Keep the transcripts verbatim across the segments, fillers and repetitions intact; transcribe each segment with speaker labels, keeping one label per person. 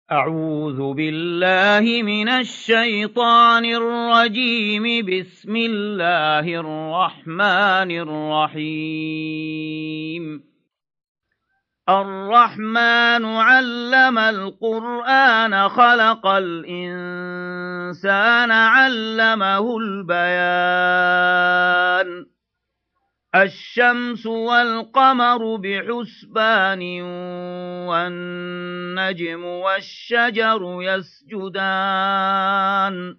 Speaker 1: أعوذ بالله من الشيطان الرجيم. بسم الله الرحمن الرحيم. الرحمن علم القرآن خلق الإنسان علمه البيان. الشمس والقمر بحسبان والنجم والشجر يسجدان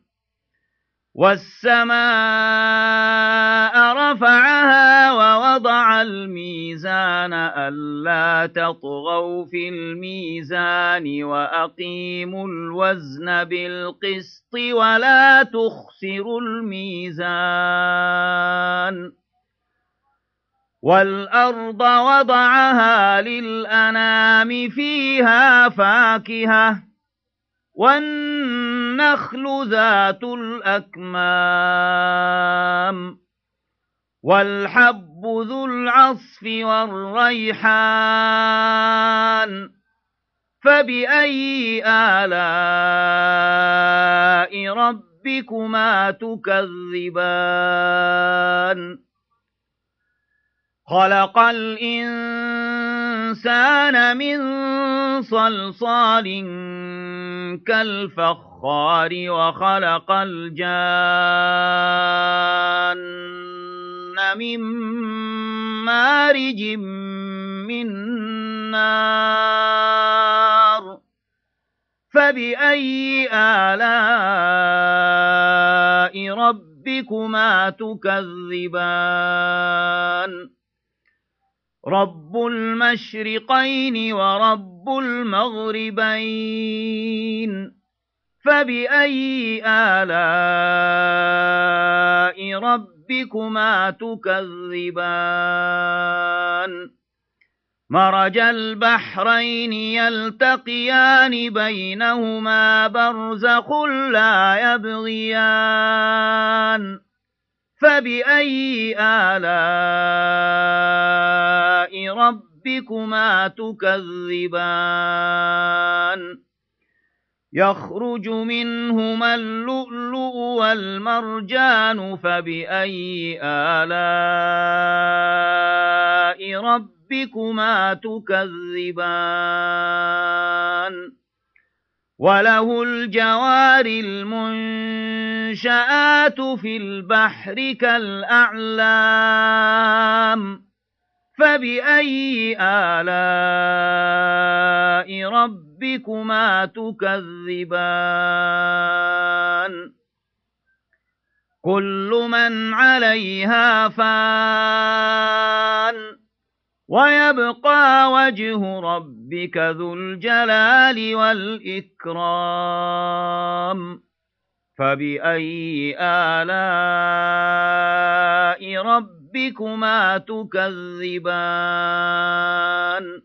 Speaker 1: والسماء رفعها ووضع الميزان ألا تطغوا في الميزان وأقيموا الوزن بالقسط ولا تخسروا الميزان. والأرض وضعها للأنام فيها فاكهة والنخل ذات الأكمام والحب ذو العصف والريحان. فبأي آلاء ربكما تكذبان؟ خلق الإنسان من صلصال كالفخار وخلق الجان من مارج من نار. فبأي آلاء ربكما تكذبان؟ رب المشرقين ورب المغربين. فبأي آلاء ربكما تكذبان؟ مرج البحرين يلتقيان بينهما برزخ لا يبغيان. فبأي آلاء ربكما تكذبان؟ يخرج منهما اللؤلؤ والمرجان. فبأي آلاء ربكما تكذبان؟ وله الجوار المنشآت في البحر كالأعلام. فبأي آلاء ربكما تكذبان؟ كل من عليها فان ويبقى وجه ربك ذو الجلال والإكرام. فبأي آلاء ربكما تكذبان؟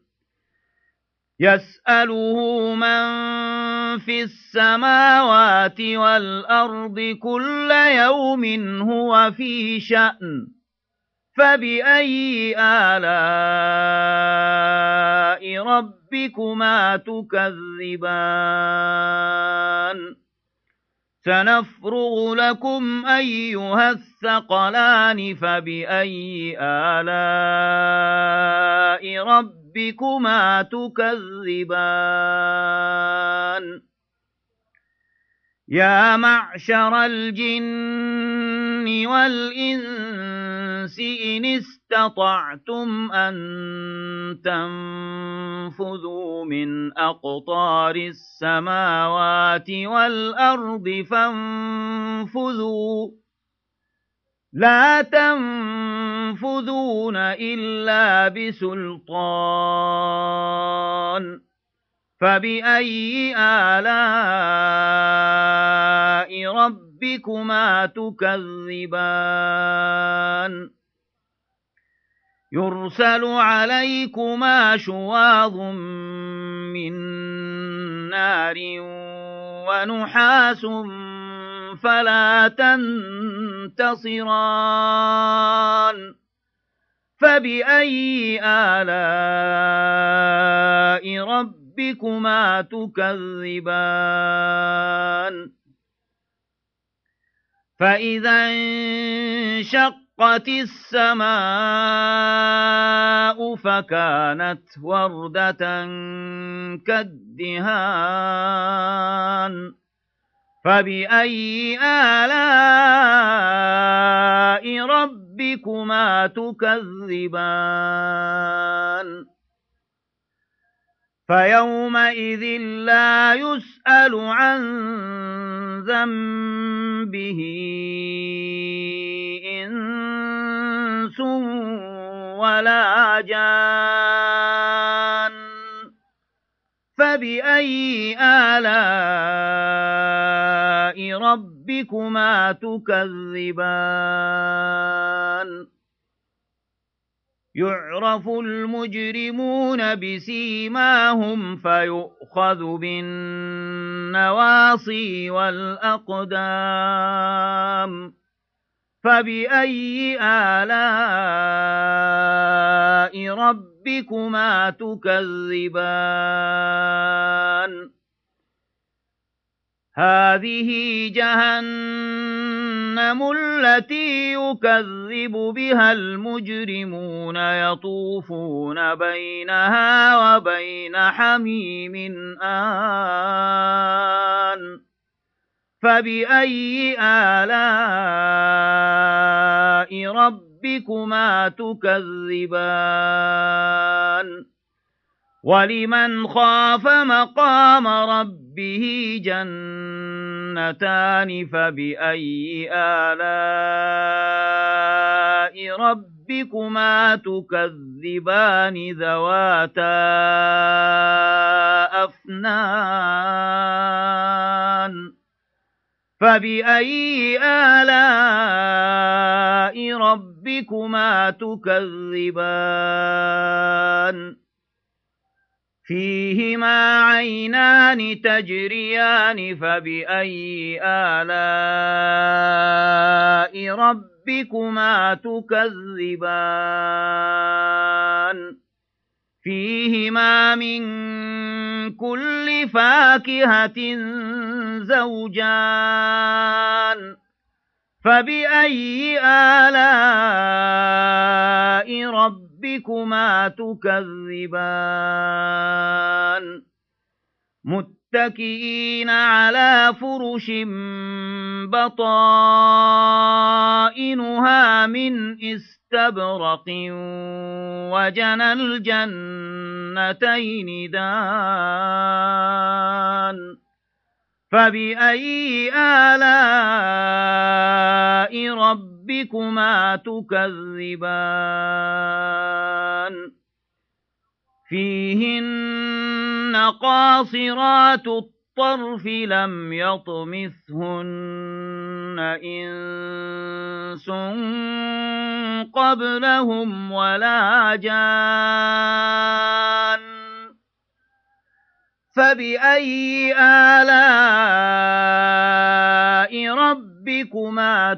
Speaker 1: يسأله من في السماوات والأرض كل يوم هو في شأن. فبأي آلاء ربكما تكذبان؟ سنفرغ لكم أيها الثقلان. فبأي آلاء ربكما تكذبان؟ يا معشر الجن والإنس إن استطعتم أن تنفذوا من أقطار السماوات والأرض فانفذوا لا تنفذون إلا بسلطان. فبأي آلاء ربكما تكذبان؟ يرسل عليكما شواظ من نار ونحاس فلا تنتصران. فبأي آلاء ربكما ربكما تكذبان فإذا انشقت السماء فكانت وردة كالدهان فبأي آلاء ربكما تكذبان فيومئذ لا يسأل عن ذنبه إنس ولا جان فبأي آلاء ربكما تكذبان يعرف المجرمون بسيماهم فيؤخذ بالنواصي والأقدام فبأي آلاء ربكما تكذبان هذه جهنم التي يكذب بها المجرمون يطوفون بينها وبين حميم آن فبأي آلاء ربكما تكذبان ولمن خاف مقام ربه جنتان فبأي آلاء ربكما تكذبان ذواتا أفنان فبأي آلاء ربكما تكذبان فيهما عينان تجريان فبأي آلاء ربكما تكذبان فيهما من كل فاكهة زوجان فبأي آلاء ربكما تكذبان متكئين على فرش بطائنها من استبرق وجنى الجنتين دان فبأي آلاء ربكما تكذبان فيهن قاصرات الطرف لم يطمثهن إنس قبلهم ولا جان فبأي آلاء ربكما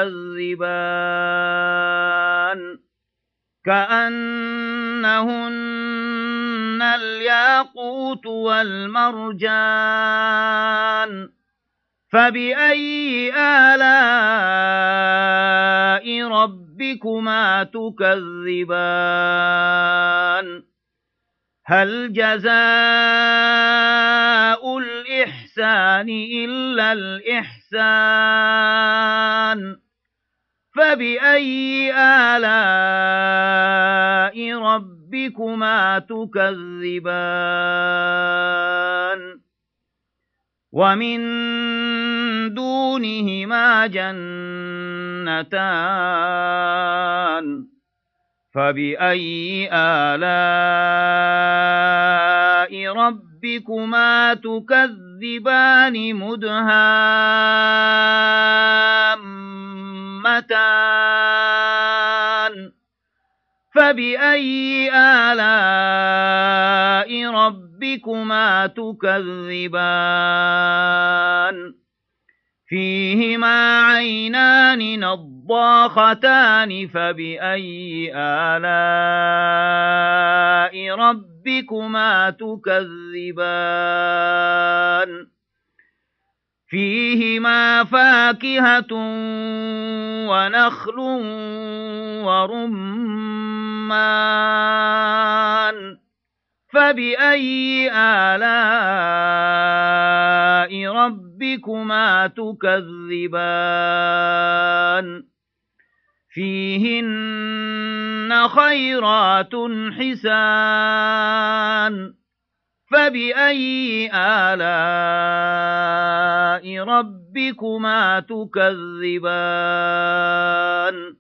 Speaker 1: تكذبان كأنهن الياقوت والمرجان فبأي آلاء ربكما تكذبان هل جزاء الإحسان إلا الإحسان فبأي آلاء ربكما تكذبان ومن دونهما جنتان فبأي آلاء ربكما تكذبان مدهامتان فبأي آلاء ربكما تكذبان فيهما عينان نضاختان فبأي آلاء ربكما ربكما تكذبان فيهما فاكهة ونخل ورمان فبأي آلاء ربكما تكذبان فيهن خيرات حسان فبأي آلاء ربكما تكذبان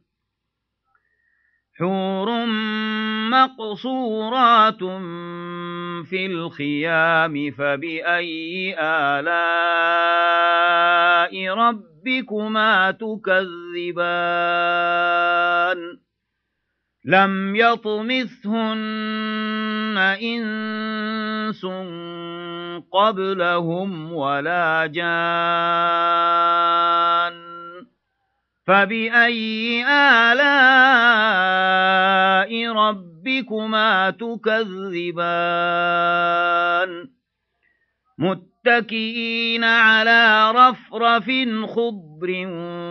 Speaker 1: حور مقصورات في الخيام فبأي آلاء ربكما تكذبان لم يطمثهن إنس قبلهم ولا جان فبأي آلاء ربكما تكذبان متكئين على رفرف خضر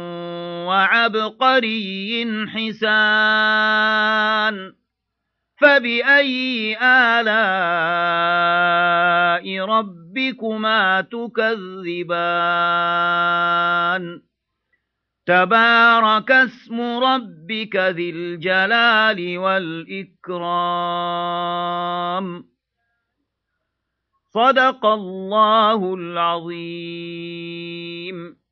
Speaker 1: وعبقري حسان فبأي آلاء ربكما تكذبان تبارك اسم ربك ذي الجلال والإكرام صدق الله العظيم.